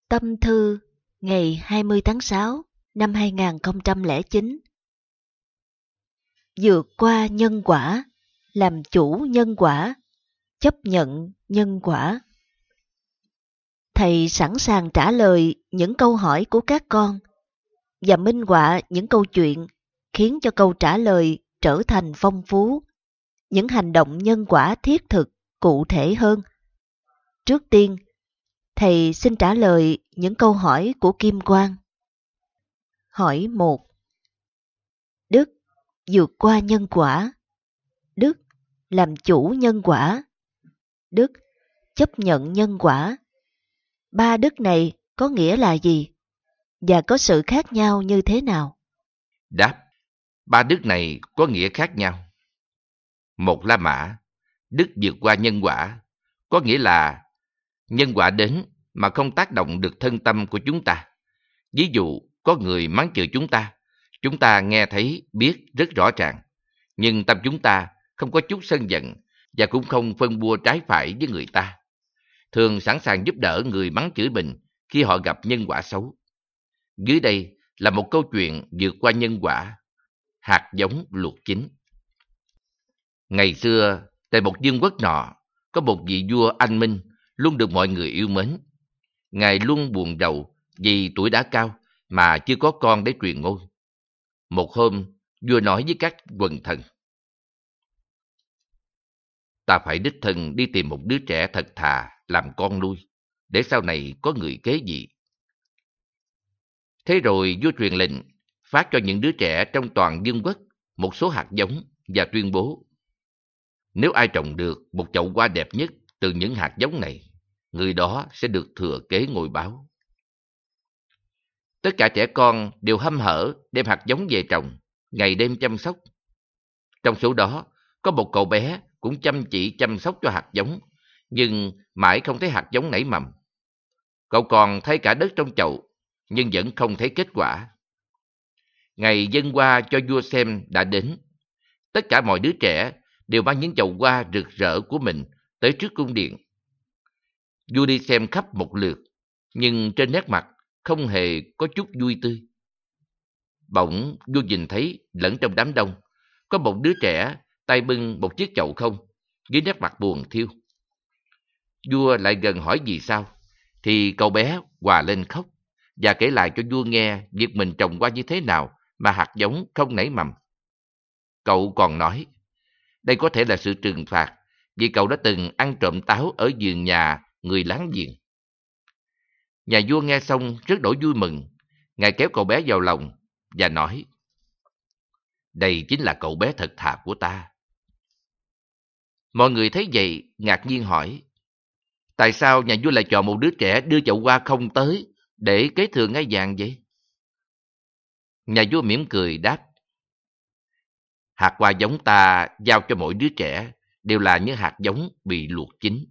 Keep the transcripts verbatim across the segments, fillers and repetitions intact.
Tâm thư ngày hai mươi tháng sáu năm hai nghìn không trăm lẻ chín. Vượt qua nhân quả, làm chủ nhân quả, chấp nhận nhân quả. Thầy sẵn sàng trả lời những câu hỏi của các con và minh họa những câu chuyện khiến cho câu trả lời trở thành phong phú, những hành động nhân quả thiết thực, cụ thể hơn. Trước tiên, thầy xin trả lời những câu hỏi của Kim Quang. Hỏi một. Đức vượt qua nhân quả. Đức làm chủ nhân quả. Đức chấp nhận nhân quả. Ba đức này có nghĩa là gì? Và có sự khác nhau như thế nào? Đáp. Ba đức này có nghĩa khác nhau. Một La Mã, đức vượt qua nhân quả, có nghĩa là nhân quả đến mà không tác động được thân tâm của chúng ta. Ví dụ, có người mắng chửi chúng ta, chúng ta nghe thấy, biết rất rõ ràng, nhưng tâm chúng ta không có chút sân giận và cũng không phân bua trái phải với người ta. Thường sẵn sàng giúp đỡ người mắng chửi mình khi họ gặp nhân quả xấu. Dưới đây là một câu chuyện vượt qua nhân quả, hạt giống luộc chín. Ngày xưa, tại một vương quốc nọ, có một vị vua anh minh luôn được mọi người yêu mến. Ngài luôn buồn rầu vì tuổi đã cao mà chưa có con để truyền ngôi. Một hôm, vua nói với các quần thần: Ta phải đích thân đi tìm một đứa trẻ thật thà làm con nuôi, để sau này có người kế vị. Thế rồi vua truyền lệnh phát cho những đứa trẻ trong toàn vương quốc một số hạt giống và tuyên bố: Nếu ai trồng được một chậu hoa đẹp nhất từ những hạt giống này, người đó sẽ được thừa kế ngôi báu. Tất cả trẻ con đều hăm hở đem hạt giống về trồng, ngày đêm chăm sóc. Trong số đó, có một cậu bé cũng chăm chỉ chăm sóc cho hạt giống, nhưng mãi không thấy hạt giống nảy mầm. Cậu còn thấy cả đất trong chậu, nhưng vẫn không thấy kết quả. Ngày dâng hoa cho vua xem đã đến. Tất cả mọi đứa trẻ đều mang những chậu hoa rực rỡ của mình tới trước cung điện. Vua đi xem khắp một lượt, nhưng trên nét mặt không hề có chút vui tươi. Bỗng vua nhìn thấy lẫn trong đám đông có một đứa trẻ tay bưng một chiếc chậu không, với nét mặt buồn thiêu. Vua lại gần hỏi vì sao, thì cậu bé òa lên khóc và kể lại cho vua nghe việc mình trồng hoa như thế nào mà hạt giống không nảy mầm. Cậu còn nói, đây có thể là sự trừng phạt vì cậu đã từng ăn trộm táo ở vườn nhà người láng giềng. Nhà vua nghe xong rất đổi vui mừng. Ngài kéo cậu bé vào lòng và nói, đây chính là cậu bé thật thà của ta. Mọi người thấy vậy ngạc nhiên hỏi, tại sao nhà vua lại chọn một đứa trẻ đưa chậu hoa không tới để kế thừa ngai vàng vậy? Nhà vua mỉm cười đáp, hạt hoa giống ta giao cho mỗi đứa trẻ đều là những hạt giống bị luộc chín.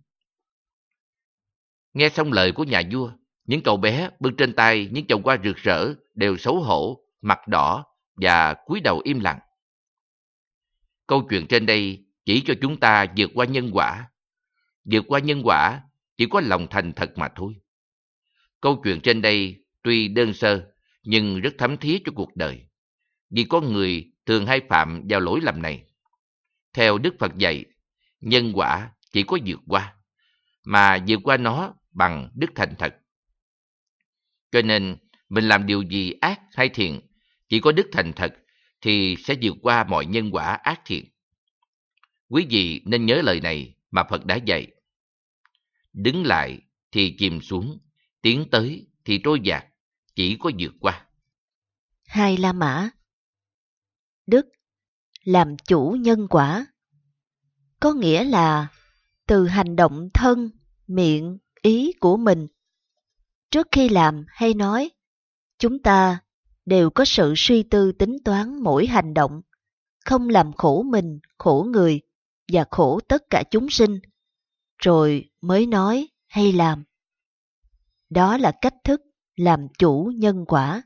Nghe xong lời của nhà vua, những cậu bé bưng trên tay những chậu hoa rực rỡ đều xấu hổ, mặt đỏ và cúi đầu im lặng. Câu chuyện trên đây chỉ cho chúng ta vượt qua nhân quả. Vượt qua nhân quả chỉ có lòng thành thật mà thôi. Câu chuyện trên đây tuy đơn sơ nhưng rất thấm thía cho cuộc đời, vì con người thường hay phạm vào lỗi lầm này. Theo Đức Phật dạy, nhân quả chỉ có vượt qua, mà vượt qua nó bằng đức thành thật. Cho nên, mình làm điều gì ác hay thiện, chỉ có đức thành thật thì sẽ vượt qua mọi nhân quả ác thiện. Quý vị nên nhớ lời này mà Phật đã dạy. Đứng lại thì chìm xuống, tiến tới thì trôi dạt, chỉ có vượt qua. Hai La Mã. Đức làm chủ nhân quả, có nghĩa là từ hành động thân, miệng, ý của mình. Trước khi làm hay nói, chúng ta đều có sự suy tư tính toán mỗi hành động, không làm khổ mình, khổ người và khổ tất cả chúng sinh, rồi mới nói hay làm. Đó là cách thức làm chủ nhân quả.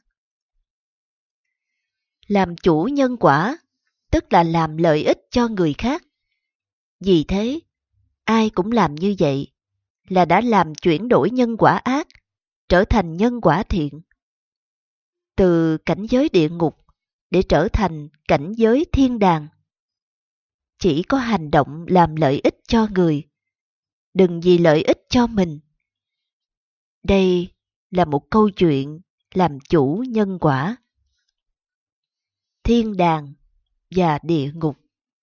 Làm chủ nhân quả tức là làm lợi ích cho người khác. Vì thế, ai cũng làm như vậy là đã làm chuyển đổi nhân quả ác trở thành nhân quả thiện. Từ cảnh giới địa ngục để trở thành cảnh giới thiên đàng. Chỉ có hành động làm lợi ích cho người, đừng vì lợi ích cho mình. Đây là một câu chuyện làm chủ nhân quả. Thiên đàng và địa ngục.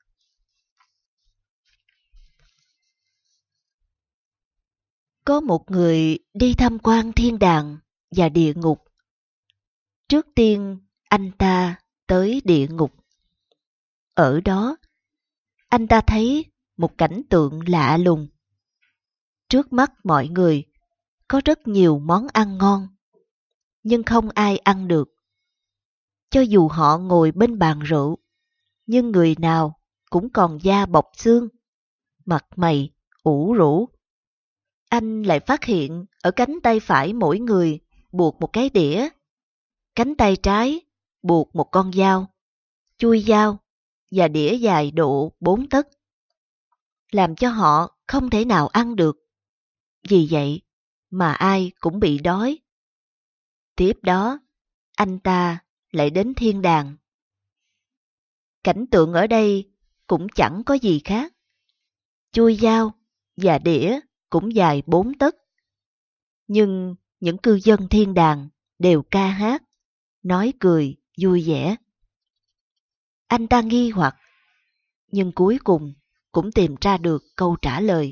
Có một người đi tham quan thiên đàng và địa ngục. Trước tiên, anh ta tới địa ngục. Ở đó, anh ta thấy một cảnh tượng lạ lùng. Trước mắt mọi người, có rất nhiều món ăn ngon, nhưng không ai ăn được. Cho dù họ ngồi bên bàn rượu, nhưng người nào cũng còn da bọc xương, mặt mày ủ rũ. Anh lại phát hiện ở cánh tay phải mỗi người buộc một cái đĩa, cánh tay trái buộc một con dao, chuôi dao và đĩa dài độ bốn tấc, làm cho họ không thể nào ăn được. Vì vậy mà ai cũng bị đói. Tiếp đó, anh ta lại đến thiên đàng. Cảnh tượng ở đây cũng chẳng có gì khác. Chuôi dao và đĩa cũng dài bốn tấc. Nhưng những cư dân thiên đàng đều ca hát, nói cười, vui vẻ. Anh ta nghi hoặc, nhưng cuối cùng cũng tìm ra được câu trả lời.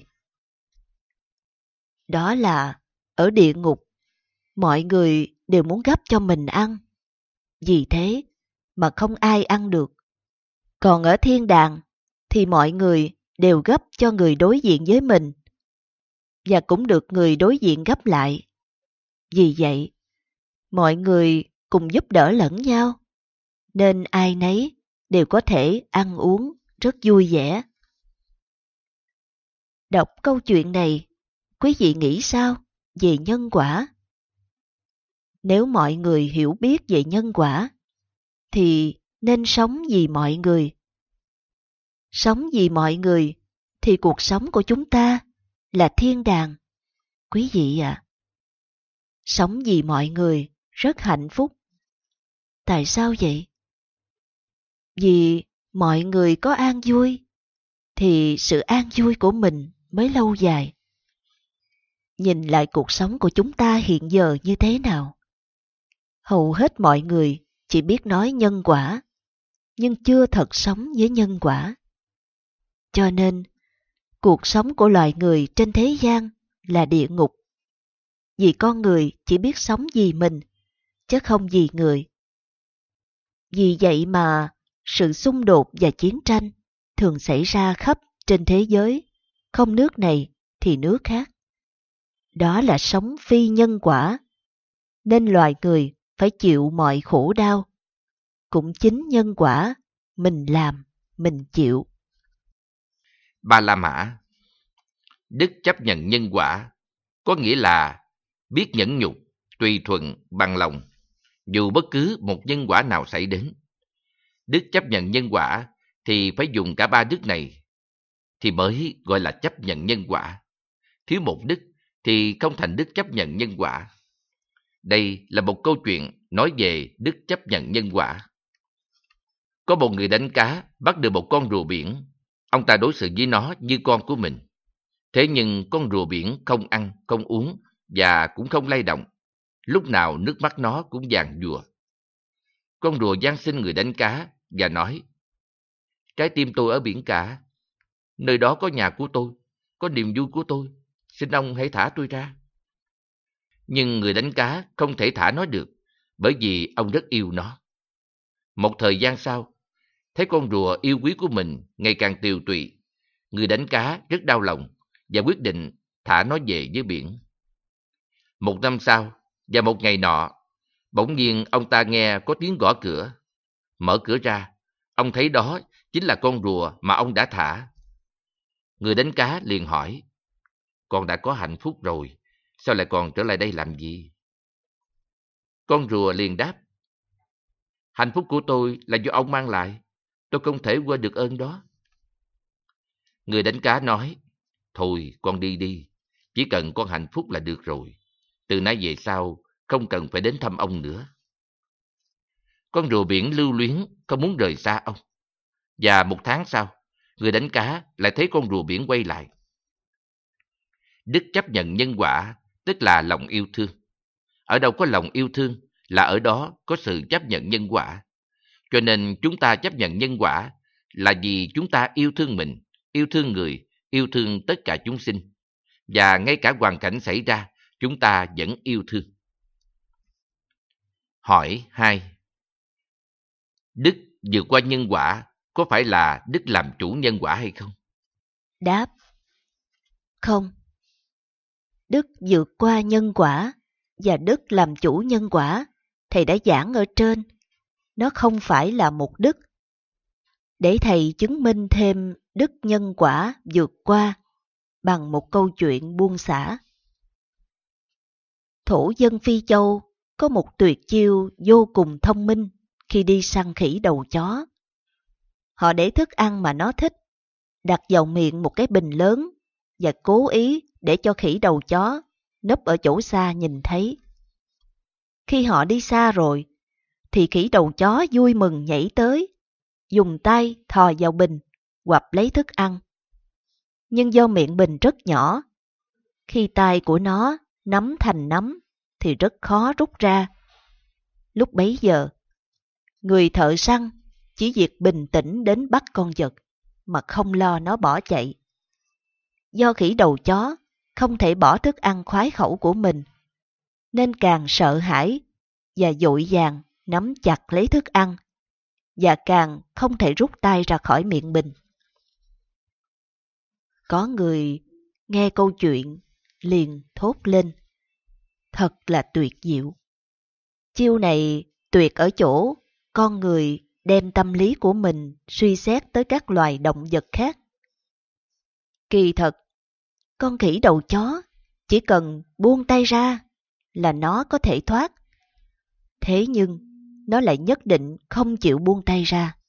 Đó là ở địa ngục, mọi người đều muốn gắp cho mình ăn. Vì thế mà không ai ăn được. Còn ở thiên đàng thì mọi người đều gắp cho người đối diện với mình, và cũng được người đối diện gắp lại. Vì vậy, mọi người cùng giúp đỡ lẫn nhau, nên ai nấy đều có thể ăn uống rất vui vẻ. Đọc câu chuyện này, quý vị nghĩ sao về nhân quả? Nếu mọi người hiểu biết về nhân quả, thì nên sống vì mọi người. Sống vì mọi người thì cuộc sống của chúng ta là thiên đàng. Quý vị ạ, à, sống vì mọi người rất hạnh phúc. Tại sao vậy? Vì mọi người có an vui, thì sự an vui của mình mới lâu dài. Nhìn lại cuộc sống của chúng ta hiện giờ như thế nào? Hầu hết mọi người chỉ biết nói nhân quả, nhưng chưa thật sống với nhân quả. Cho nên, cuộc sống của loài người trên thế gian là địa ngục. Vì con người chỉ biết sống vì mình, chứ không vì người. Vì vậy mà sự xung đột và chiến tranh thường xảy ra khắp trên thế giới, không nước này thì nước khác. Đó là sống phi nhân quả, nên loài người phải chịu mọi khổ đau. Cũng chính nhân quả, mình làm, mình chịu. Ba La Mã. Đức chấp nhận nhân quả có nghĩa là biết nhẫn nhục, tùy thuận, bằng lòng, dù bất cứ một nhân quả nào xảy đến. Đức chấp nhận nhân quả thì phải dùng cả ba đức này thì mới gọi là chấp nhận nhân quả. Thiếu một đức thì không thành đức chấp nhận nhân quả. Đây là một câu chuyện nói về đức chấp nhận nhân quả. Có một người đánh cá bắt được một con rùa biển. Ông ta đối xử với nó như con của mình. Thế nhưng con rùa biển không ăn, không uống và cũng không lay động. Lúc nào nước mắt nó cũng vàng dùa. Con rùa van xin người đánh cá và nói: trái tim tôi ở biển cả, nơi đó có nhà của tôi, có niềm vui của tôi, xin ông hãy thả tôi ra. Nhưng người đánh cá không thể thả nó được, bởi vì ông rất yêu nó. Một thời gian sau, thấy con rùa yêu quý của mình ngày càng tiều tụy, người đánh cá rất đau lòng và quyết định thả nó về với biển. Một năm sau, và một ngày nọ, bỗng nhiên ông ta nghe có tiếng gõ cửa. Mở cửa ra, ông thấy đó chính là con rùa mà ông đã thả. Người đánh cá liền hỏi: con đã có hạnh phúc rồi, sao lại còn trở lại đây làm gì? Con rùa liền đáp: hạnh phúc của tôi là do ông mang lại, tôi không thể quên được ơn đó. Người đánh cá nói: thôi con đi đi, chỉ cần con hạnh phúc là được rồi. từ nay về sau không cần phải đến thăm ông nữa. Con rùa biển lưu luyến không muốn rời xa ông. Và một tháng sau, người đánh cá lại thấy con rùa biển quay lại. Đức chấp nhận nhân quả, tức là lòng yêu thương. Ở đâu có lòng yêu thương là ở đó có sự chấp nhận nhân quả. Cho nên chúng ta chấp nhận nhân quả là vì chúng ta yêu thương mình, yêu thương người, yêu thương tất cả chúng sinh. Và ngay cả hoàn cảnh xảy ra, chúng ta vẫn yêu thương. Hỏi hai. Đức vượt qua nhân quả có phải là đức làm chủ nhân quả hay không? Đáp: không. Đức vượt qua nhân quả và đức làm chủ nhân quả, thầy đã giảng ở trên, nó không phải là một đức. Để thầy chứng minh thêm đức nhân quả vượt qua bằng một câu chuyện buông xả. Thổ dân Phi Châu có một tuyệt chiêu vô cùng thông minh khi đi săn khỉ đầu chó. Họ để thức ăn mà nó thích, đặt vào miệng một cái bình lớn và cố ý để cho khỉ đầu chó núp ở chỗ xa nhìn thấy. Khi họ đi xa rồi, thì khỉ đầu chó vui mừng nhảy tới, dùng tay thò vào bình, quặp lấy thức ăn. Nhưng do miệng bình rất nhỏ, khi tay của nó nắm thành nắm thì rất khó rút ra. Lúc bấy giờ, người thợ săn chỉ việc bình tĩnh đến bắt con vật, mà không lo nó bỏ chạy. Do khỉ đầu chó không thể bỏ thức ăn khoái khẩu của mình, nên càng sợ hãi và vội vàng nắm chặt lấy thức ăn, và càng không thể rút tay ra khỏi miệng bình. Có người nghe câu chuyện liền thốt lên: thật là tuyệt diệu. Chiêu này tuyệt ở chỗ con người đem tâm lý của mình suy xét tới các loài động vật khác. Kỳ thật, con khỉ đầu chó chỉ cần buông tay ra là nó có thể thoát. Thế nhưng, nó lại nhất định không chịu buông tay ra.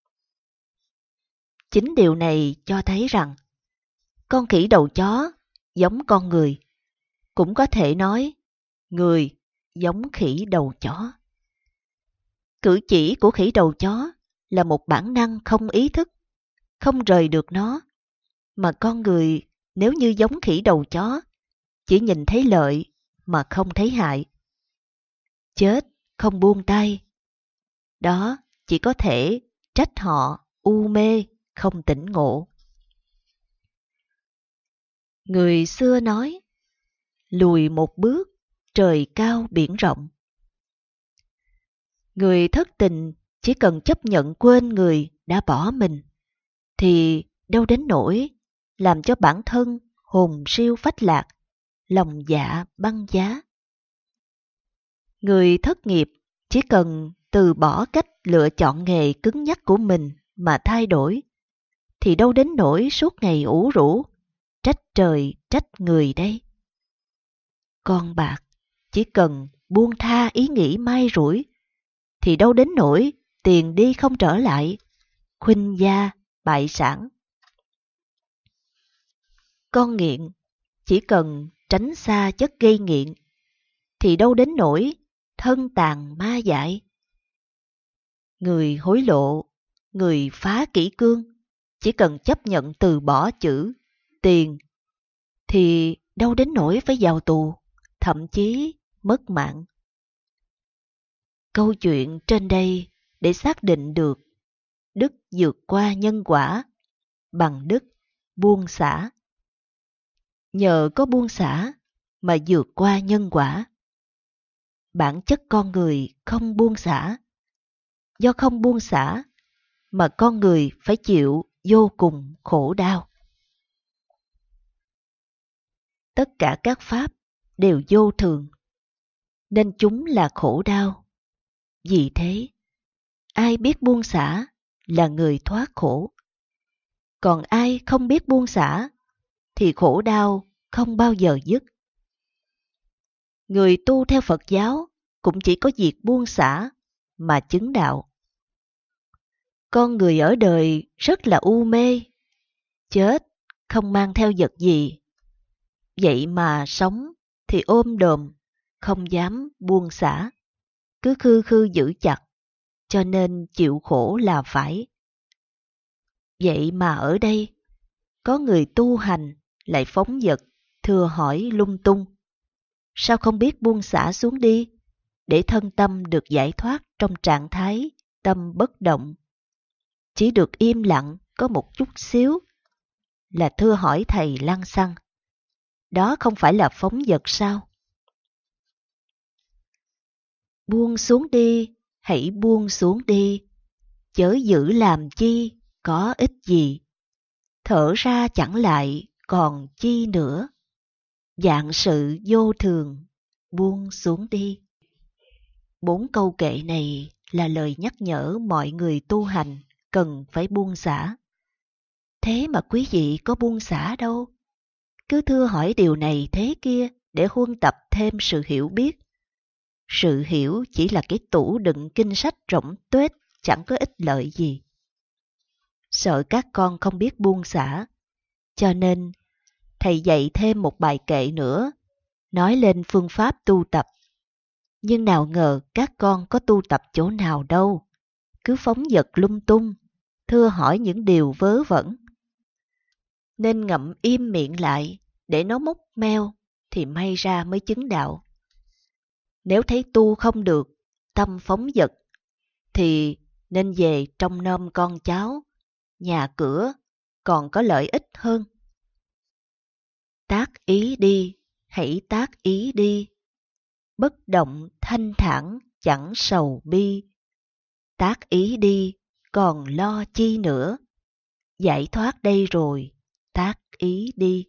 Chính điều này cho thấy rằng, con khỉ đầu chó giống con người, cũng có thể nói người giống khỉ đầu chó. Cử chỉ của khỉ đầu chó là một bản năng không ý thức, không rời được nó, mà con người nếu như giống khỉ đầu chó, chỉ nhìn thấy lợi mà không thấy hại. Chết không buông tay, đó chỉ có thể trách họ u mê, không tỉnh ngộ. Người xưa nói, lùi một bước, trời cao biển rộng. Người thất tình chỉ cần chấp nhận quên người đã bỏ mình, thì đâu đến nỗi làm cho bản thân hồn siêu phách lạc, lòng dạ băng giá. Người thất nghiệp chỉ cần từ bỏ cách lựa chọn nghề cứng nhắc của mình mà thay đổi, thì đâu đến nỗi suốt ngày ủ rũ, trách trời trách người đây. Con bạc chỉ cần buông tha ý nghĩ mai rủi, thì đâu đến nỗi tiền đi không trở lại, khuynh gia bại sản. Con nghiện chỉ cần tránh xa chất gây nghiện, thì đâu đến nỗi thân tàn ma dại. Người hối lộ, người phá kỷ cương, chỉ cần chấp nhận từ bỏ chữ tiền, thì đâu đến nỗi phải vào tù, thậm chí mất mạng. Câu chuyện trên đây để xác định được đức vượt qua nhân quả bằng đức buông xả. Nhờ có buông xả mà vượt qua nhân quả. Bản chất con người không buông xả. Do không buông xả mà con người phải chịu vô cùng khổ đau. Tất cả các pháp đều vô thường, nên chúng là khổ đau. Vì thế, ai biết buông xả là người thoát khổ. Còn ai không biết buông xả thì khổ đau không bao giờ dứt. Người tu theo Phật giáo cũng chỉ có việc buông xả mà chứng đạo. Con người ở đời rất là u mê, chết không mang theo vật gì. Vậy mà sống thì ôm đồm không dám buông xả, cứ khư khư giữ chặt, cho nên chịu khổ là phải. Vậy mà ở đây, có người tu hành lại phóng dật, thừa hỏi lung tung. Sao không biết buông xả xuống đi, để thân tâm được giải thoát trong trạng thái tâm bất động? Chỉ được im lặng có một chút xíu là thưa hỏi thầy lăng xăng. Đó không phải là phóng dật sao? Buông xuống đi, hãy buông xuống đi, chớ giữ làm chi, có ích gì. Thở ra chẳng lại, còn chi nữa. Vạn sự vô thường, buông xuống đi. Bốn câu kệ này là lời nhắc nhở mọi người tu hành cần phải buông xả. Thế mà quý vị có buông xả đâu. Cứ thưa hỏi điều này thế kia để huân tập thêm sự hiểu biết. Sự hiểu chỉ là cái tủ đựng kinh sách rỗng tuếch, chẳng có ích lợi gì. Sợ các con không biết buông xả, cho nên thầy dạy thêm một bài kệ nữa, nói lên phương pháp tu tập. Nhưng nào ngờ các con có tu tập chỗ nào đâu, cứ phóng dật lung tung, thưa hỏi những điều vớ vẩn. Nên ngậm im miệng lại, để nó múc meo, thì may ra mới chứng đạo. Nếu thấy tu không được, tâm phóng dật, thì nên về trông nom con cháu, nhà cửa, còn có lợi ích hơn. Tác ý đi, hãy tác ý đi. Bất động thanh thản chẳng sầu bi. Tác ý đi, còn lo chi nữa. Giải thoát đây rồi, tác ý đi.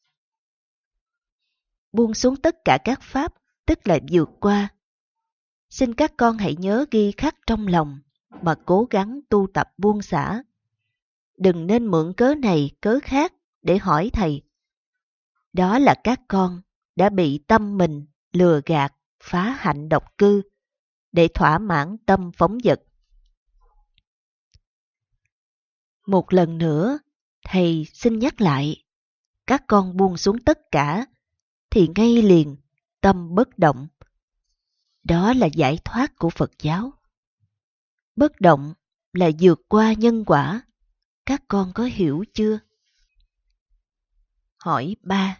Buông xuống tất cả các pháp, tức là vượt qua. Xin các con hãy nhớ ghi khắc trong lòng, mà cố gắng tu tập buông xả. Đừng nên mượn cớ này cớ khác để hỏi thầy. Đó là các con đã bị tâm mình lừa gạt, phá hạnh độc cư, để thỏa mãn tâm phóng dật. Một lần nữa, thầy xin nhắc lại, các con buông xuống tất cả, thì ngay liền tâm bất động. Đó là giải thoát của Phật giáo. Bất động là vượt qua nhân quả. Các con có hiểu chưa? Hỏi ba.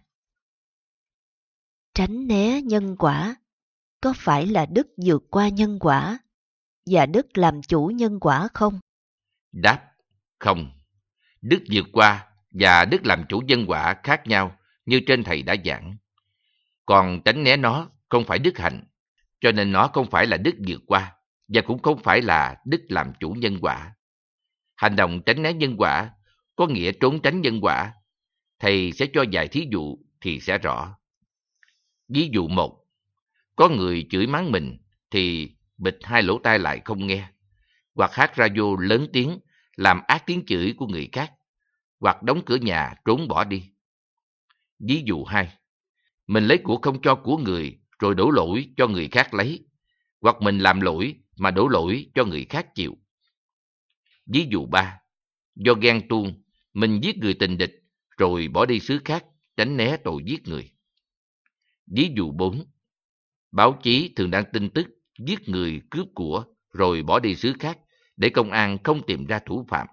Tránh né nhân quả có phải là đức vượt qua nhân quả và đức làm chủ nhân quả không? Đáp: không. Đức vượt qua và đức làm chủ nhân quả khác nhau như trên thầy đã giảng. Còn tránh né nó không phải đức hạnh, cho nên nó không phải là đức vượt qua và cũng không phải là đức làm chủ nhân quả. Hành động tránh né nhân quả có nghĩa trốn tránh nhân quả. Thầy sẽ cho vài thí dụ thì sẽ rõ. Ví dụ một, có người chửi mắng mình thì bịt hai lỗ tai lại không nghe, hoặc hát radio lớn tiếng làm ác tiếng chửi của người khác, hoặc đóng cửa nhà trốn bỏ đi. Ví dụ hai, mình lấy của không cho của người rồi đổ lỗi cho người khác lấy, hoặc mình làm lỗi mà đổ lỗi cho người khác chịu. Ví dụ ba, do ghen tuông mình giết người tình địch rồi bỏ đi xứ khác tránh né tội giết người. Ví dụ bốn, báo chí thường đăng tin tức giết người cướp của rồi bỏ đi xứ khác để công an không tìm ra thủ phạm.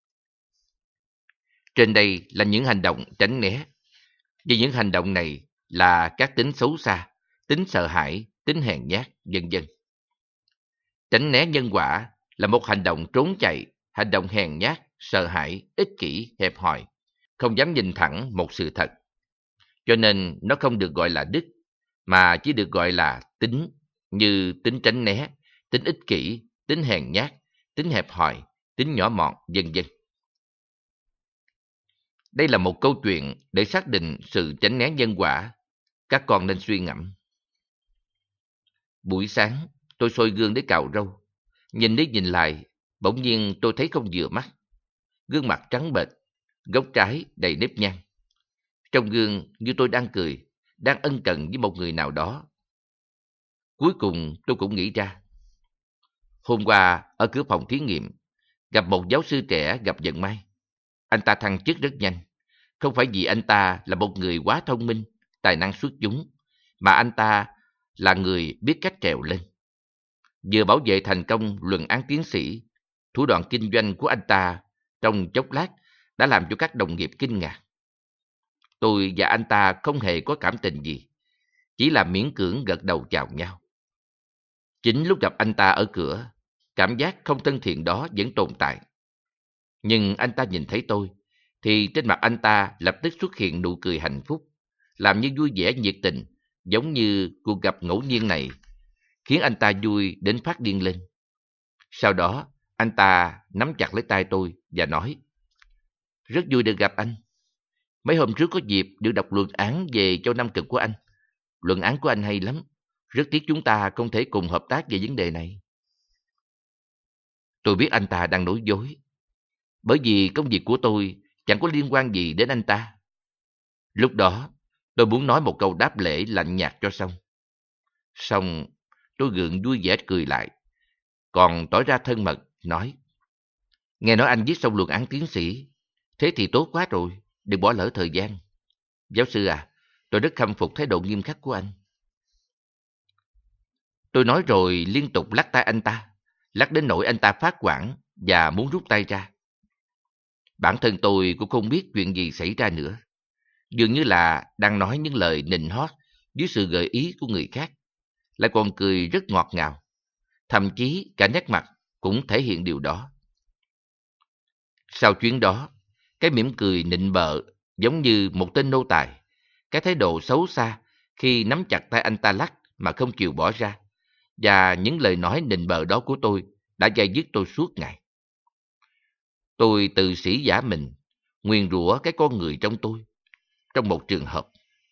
Trên đây là những hành động tránh né. Vì những hành động này là các tính xấu xa, tính sợ hãi, tính hèn nhát, vân vân. Tránh né nhân quả là một hành động trốn chạy, hành động hèn nhát, sợ hãi, ích kỷ, hẹp hòi, không dám nhìn thẳng một sự thật. Cho nên nó không được gọi là đức, mà chỉ được gọi là tính, như tính tránh né, tính ích kỷ, tính hèn nhát, tính hẹp hòi, tính nhỏ mọn, vân vân. Đây là một câu chuyện để xác định sự tránh né nhân quả. Các con nên suy ngẫm. Buổi sáng, tôi soi gương để cạo râu. Nhìn đi nhìn lại, bỗng nhiên tôi thấy không vừa mắt. Gương mặt trắng bệch, gốc trái đầy nếp nhăn. Trong gương như tôi đang cười, đang ân cần với một người nào đó. Cuối cùng tôi cũng nghĩ ra. Hôm qua ở cửa phòng thí nghiệm, gặp một giáo sư trẻ gặp vận may. Anh ta thăng chức rất nhanh. Không phải vì anh ta là một người quá thông minh, tài năng xuất chúng, mà anh ta là người biết cách trèo lên. Vừa bảo vệ thành công luận án tiến sĩ, thủ đoạn kinh doanh của anh ta trong chốc lát đã làm cho các đồng nghiệp kinh ngạc. Tôi và anh ta không hề có cảm tình gì, chỉ là miễn cưỡng gật đầu chào nhau. Chính lúc gặp anh ta ở cửa, cảm giác không thân thiện đó vẫn tồn tại. Nhưng anh ta nhìn thấy tôi, thì trên mặt anh ta lập tức xuất hiện nụ cười hạnh phúc, làm như vui vẻ nhiệt tình, giống như cuộc gặp ngẫu nhiên này, khiến anh ta vui đến phát điên lên. Sau đó, anh ta nắm chặt lấy tay tôi và nói: "Rất vui được gặp anh. Mấy hôm trước có dịp được đọc luận án về Châu Nam Cực của anh. Luận án của anh hay lắm. Rất tiếc chúng ta không thể cùng hợp tác về vấn đề này." Tôi biết anh ta đang nói dối, bởi vì công việc của tôi chẳng có liên quan gì đến anh ta. Lúc đó, tôi muốn nói một câu đáp lễ lạnh nhạt cho xong. Xong, tôi gượng vui vẻ cười lại, còn tỏ ra thân mật, nói: "Nghe nói anh viết xong luận án tiến sĩ, thế thì tốt quá rồi, đừng bỏ lỡ thời gian. Giáo sư à, tôi rất khâm phục thái độ nghiêm khắc của anh." Tôi nói rồi liên tục lắc tay anh ta, lắc đến nỗi anh ta phát hoảng và muốn rút tay ra. Bản thân tôi cũng không biết chuyện gì xảy ra nữa, dường như là đang nói những lời nịnh hót dưới sự gợi ý của người khác, lại còn cười rất ngọt ngào, thậm chí cả nét mặt cũng thể hiện điều đó. Sau chuyến đó, cái mỉm cười nịnh bợ giống như một tên nô tài, cái thái độ xấu xa khi nắm chặt tay anh ta lắc mà không chịu bỏ ra, và những lời nói nịnh bợ đó của tôi đã dai dứt tôi suốt ngày. Tôi tự sĩ giả mình, nguyền rủa cái con người trong tôi, trong một trường hợp.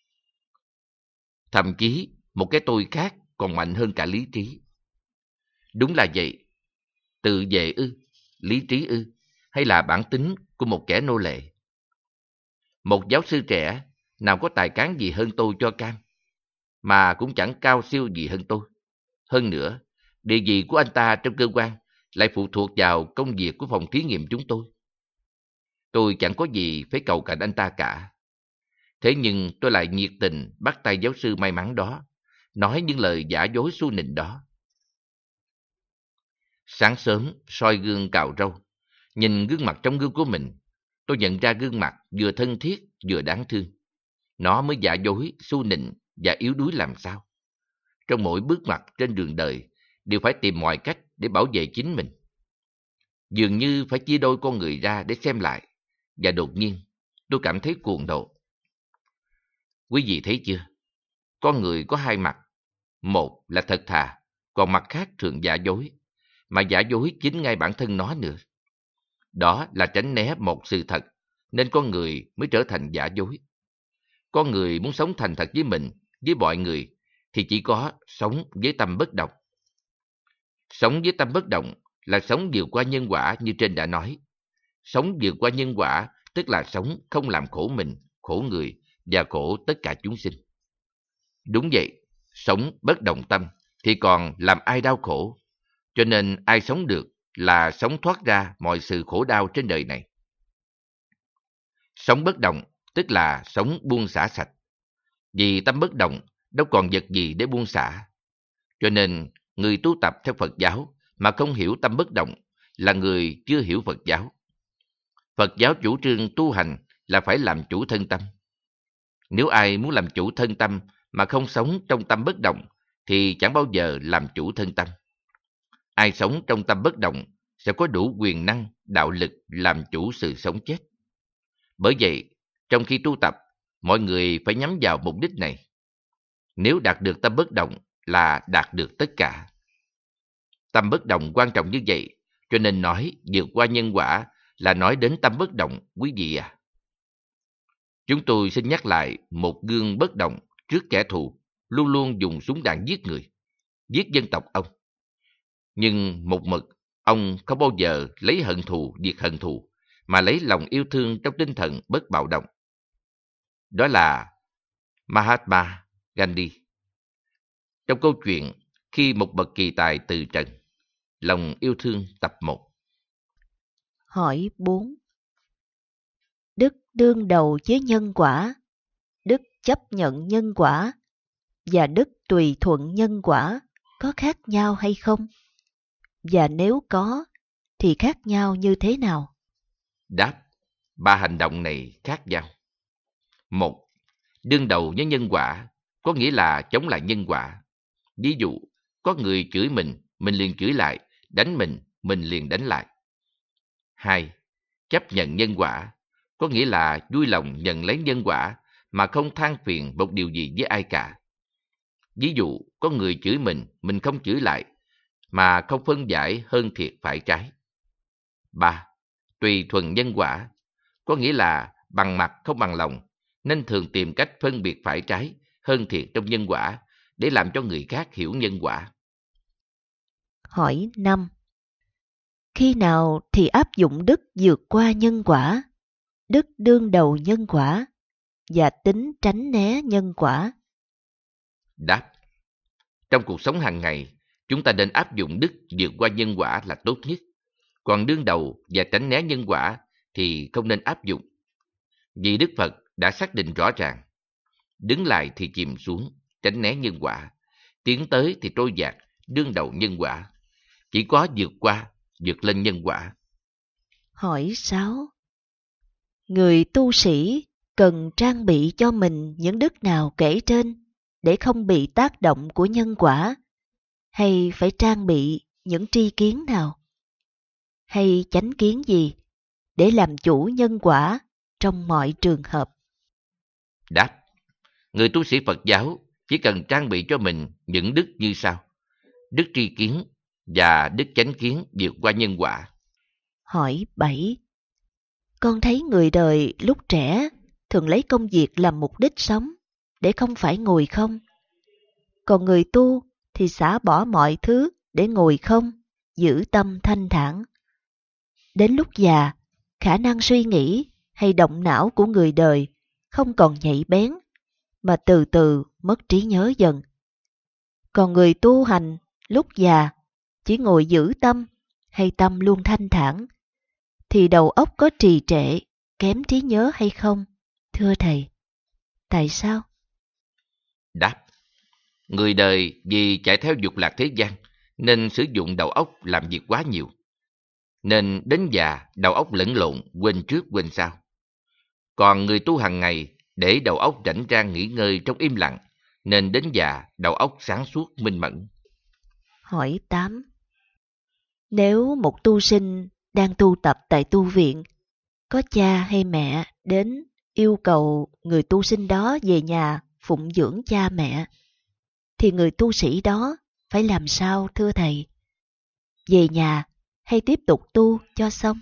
Thậm chí, một cái tôi khác còn mạnh hơn cả lý trí. Đúng là vậy. Tự vệ ư, lý trí ư, hay là bản tính của một kẻ nô lệ? Một giáo sư trẻ nào có tài cán gì hơn tôi cho cam, mà cũng chẳng cao siêu gì hơn tôi. Hơn nữa, địa vị của anh ta trong cơ quan lại phụ thuộc vào công việc của phòng thí nghiệm chúng tôi. Tôi chẳng có gì phải cầu cạnh anh ta cả. Thế nhưng tôi lại nhiệt tình bắt tay giáo sư may mắn đó, nói những lời giả dối su nịnh đó. Sáng sớm, soi gương cạo râu, nhìn gương mặt trong gương của mình, tôi nhận ra gương mặt vừa thân thiết vừa đáng thương. Nó mới giả dối, su nịnh và yếu đuối làm sao. Trong mỗi bước ngoặt trên đường đời, đều phải tìm mọi cách để bảo vệ chính mình. Dường như phải chia đôi con người ra để xem lại, và đột nhiên tôi cảm thấy cuồng nộ. Quý vị thấy chưa? Con người có hai mặt. Một là thật thà, còn mặt khác thường giả dối, mà giả dối chính ngay bản thân nó nữa. Đó là tránh né một sự thật, nên con người mới trở thành giả dối. Con người muốn sống thành thật với mình, với mọi người, thì chỉ có sống với tâm bất động. Sống với tâm bất động là sống vượt qua nhân quả như trên đã nói. Sống vượt qua nhân quả tức là sống không làm khổ mình, khổ người và khổ tất cả chúng sinh. Đúng vậy, sống bất động tâm thì còn làm ai đau khổ. Cho nên ai sống được là sống thoát ra mọi sự khổ đau trên đời này. Sống bất động tức là sống buông xả sạch. Vì tâm bất động đâu còn vật gì để buông xả. Cho nên người tu tập theo Phật giáo mà không hiểu tâm bất động là người chưa hiểu Phật giáo. Phật giáo chủ trương tu hành là phải làm chủ thân tâm. Nếu ai muốn làm chủ thân tâm mà không sống trong tâm bất động thì chẳng bao giờ làm chủ thân tâm. Ai sống trong tâm bất động sẽ có đủ quyền năng, đạo lực làm chủ sự sống chết. Bởi vậy, trong khi tu tập, mọi người phải nhắm vào mục đích này. Nếu đạt được tâm bất động là đạt được tất cả. Tâm bất động quan trọng như vậy, cho nên nói vượt qua nhân quả là nói đến tâm bất động, quý vị à. Chúng tôi xin nhắc lại một gương bất động trước kẻ thù, luôn luôn dùng súng đạn giết người, giết dân tộc ông. Nhưng một mực, ông không bao giờ lấy hận thù diệt hận thù, mà lấy lòng yêu thương trong tinh thần bất bạo động. Đó là Mahatma Gandhi. Trong câu chuyện Khi một bậc kỳ tài từ trần, Lòng yêu thương tập một. Hỏi bốn. Đức đương đầu với nhân quả, đức chấp nhận nhân quả, và đức tùy thuận nhân quả có khác nhau hay không? Và nếu có, thì khác nhau như thế nào? Đáp, ba hành động này khác nhau. Một, đương đầu với nhân quả, có nghĩa là chống lại nhân quả. Ví dụ, có người chửi mình, mình liền chửi lại, đánh mình, mình liền đánh lại. Hai, chấp nhận nhân quả, có nghĩa là vui lòng nhận lấy nhân quả mà không than phiền một điều gì với ai cả. Ví dụ, có người chửi mình, mình không chửi lại, mà không phân giải hơn thiệt phải trái. Ba, tùy thuận nhân quả, có nghĩa là bằng mặt không bằng lòng, nên thường tìm cách phân biệt phải trái, hơn thiệt trong nhân quả, để làm cho người khác hiểu nhân quả. Hỏi năm. Khi nào thì áp dụng đức vượt qua nhân quả, đức đương đầu nhân quả và tính tránh né nhân quả? Đáp, trong cuộc sống hàng ngày, chúng ta nên áp dụng đức vượt qua nhân quả là tốt nhất. Còn đương đầu và tránh né nhân quả thì không nên áp dụng. Vì Đức Phật đã xác định rõ ràng, đứng lại thì chìm xuống, tránh né nhân quả, tiến tới thì trôi dạt, đương đầu nhân quả. Chỉ có vượt qua, vượt lên nhân quả. Hỏi sáu. Người tu sĩ cần trang bị cho mình những đức nào kể trên để không bị tác động của nhân quả, hay phải trang bị những tri kiến nào, hay chánh kiến gì để làm chủ nhân quả trong mọi trường hợp? Đáp, người tu sĩ Phật giáo chỉ cần trang bị cho mình những đức như sau: đức tri kiến và đức chánh kiến vượt qua nhân quả. Hỏi bảy. Con thấy người đời lúc trẻ thường lấy công việc làm mục đích sống để không phải ngồi không. Còn người tu thì xả bỏ mọi thứ để ngồi không, giữ tâm thanh thản. Đến lúc già, khả năng suy nghĩ hay động não của người đời không còn nhạy bén, mà từ từ mất trí nhớ dần. Còn người tu hành lúc già chỉ ngồi giữ tâm hay tâm luôn thanh thản, thì đầu óc có trì trệ, kém trí nhớ hay không? Thưa Thầy, tại sao? Đáp, người đời vì chạy theo dục lạc thế gian nên sử dụng đầu óc làm việc quá nhiều. Nên đến già đầu óc lẫn lộn, quên trước quên sau. Còn người tu hàng ngày để đầu óc rảnh rang nghỉ ngơi trong im lặng, nên đến già đầu óc sáng suốt minh mẫn. Hỏi tám. Nếu một tu sinh đang tu tập tại tu viện, có cha hay mẹ đến yêu cầu người tu sinh đó về nhà phụng dưỡng cha mẹ, thì người tu sĩ đó phải làm sao thưa Thầy? Về nhà hay tiếp tục tu cho xong?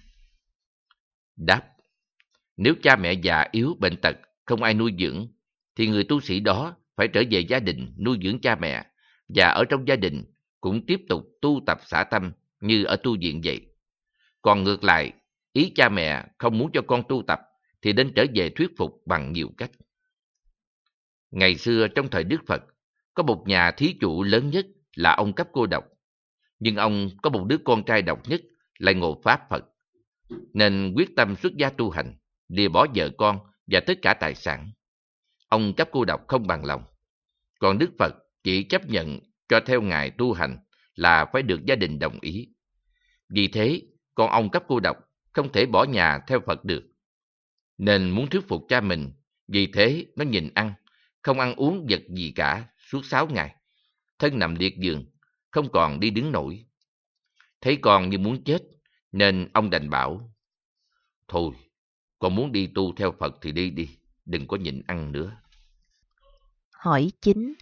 Đáp, nếu cha mẹ già yếu bệnh tật, không ai nuôi dưỡng, thì người tu sĩ đó phải trở về gia đình nuôi dưỡng cha mẹ, và ở trong gia đình cũng tiếp tục tu tập xả tâm như ở tu viện vậy. Còn ngược lại, ý cha mẹ không muốn cho con tu tập thì nên trở về thuyết phục bằng nhiều cách. Ngày xưa trong thời Đức Phật, có một nhà thí chủ lớn nhất là ông Cấp Cô Độc. Nhưng ông có một đứa con trai độc nhất lại ngộ Pháp Phật, nên quyết tâm xuất gia tu hành, lìa bỏ vợ con và tất cả tài sản. Ông Cấp Cô Độc không bằng lòng, còn Đức Phật chỉ chấp nhận cho theo ngài tu hành là phải được gia đình đồng ý. Vì thế, con ông Cấp Cô Độc không thể bỏ nhà theo Phật được, nên muốn thuyết phục cha mình. Vì thế nó nhịn ăn, không ăn uống vật gì cả suốt sáu ngày, thân nằm liệt giường, không còn đi đứng nổi. Thấy con như muốn chết, nên ông đành bảo: thôi, con muốn đi tu theo Phật thì đi đi, đừng có nhịn ăn nữa. Hỏi chín.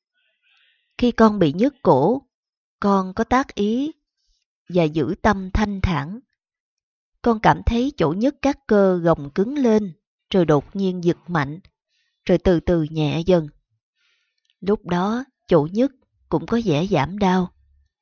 Khi con bị nhức cổ, con có tác ý và giữ tâm thanh thản. Con cảm thấy chỗ nhức các cơ gồng cứng lên, rồi đột nhiên giật mạnh, rồi từ từ nhẹ dần. Lúc đó chỗ nhức cũng có vẻ giảm đau.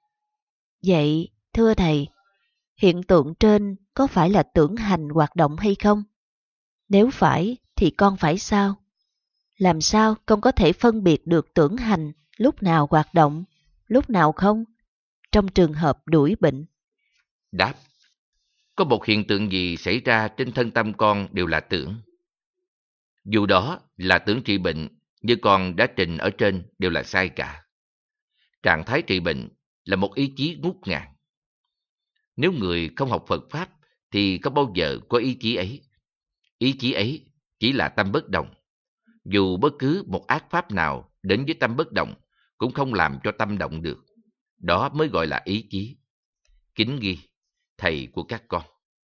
Vậy, thưa Thầy, hiện tượng trên có phải là tưởng hành hoạt động hay không? Nếu phải, thì con phải sao? Làm sao con có thể phân biệt được tưởng hành lúc nào hoạt động, lúc nào không, trong trường hợp đuổi bệnh? Đáp, có một hiện tượng gì xảy ra trên thân tâm con đều là tưởng. Dù đó là tưởng trị bệnh như con đã trình ở trên đều là sai cả. Trạng thái trị bệnh là một ý chí ngút ngàn. Nếu người không học Phật Pháp thì không bao giờ có ý chí ấy. Ý chí ấy chỉ là tâm bất động. Dù bất cứ một ác pháp nào đến với tâm bất động cũng không làm cho tâm động được. Đó mới gọi là ý chí. Kính ghi, thầy của các con.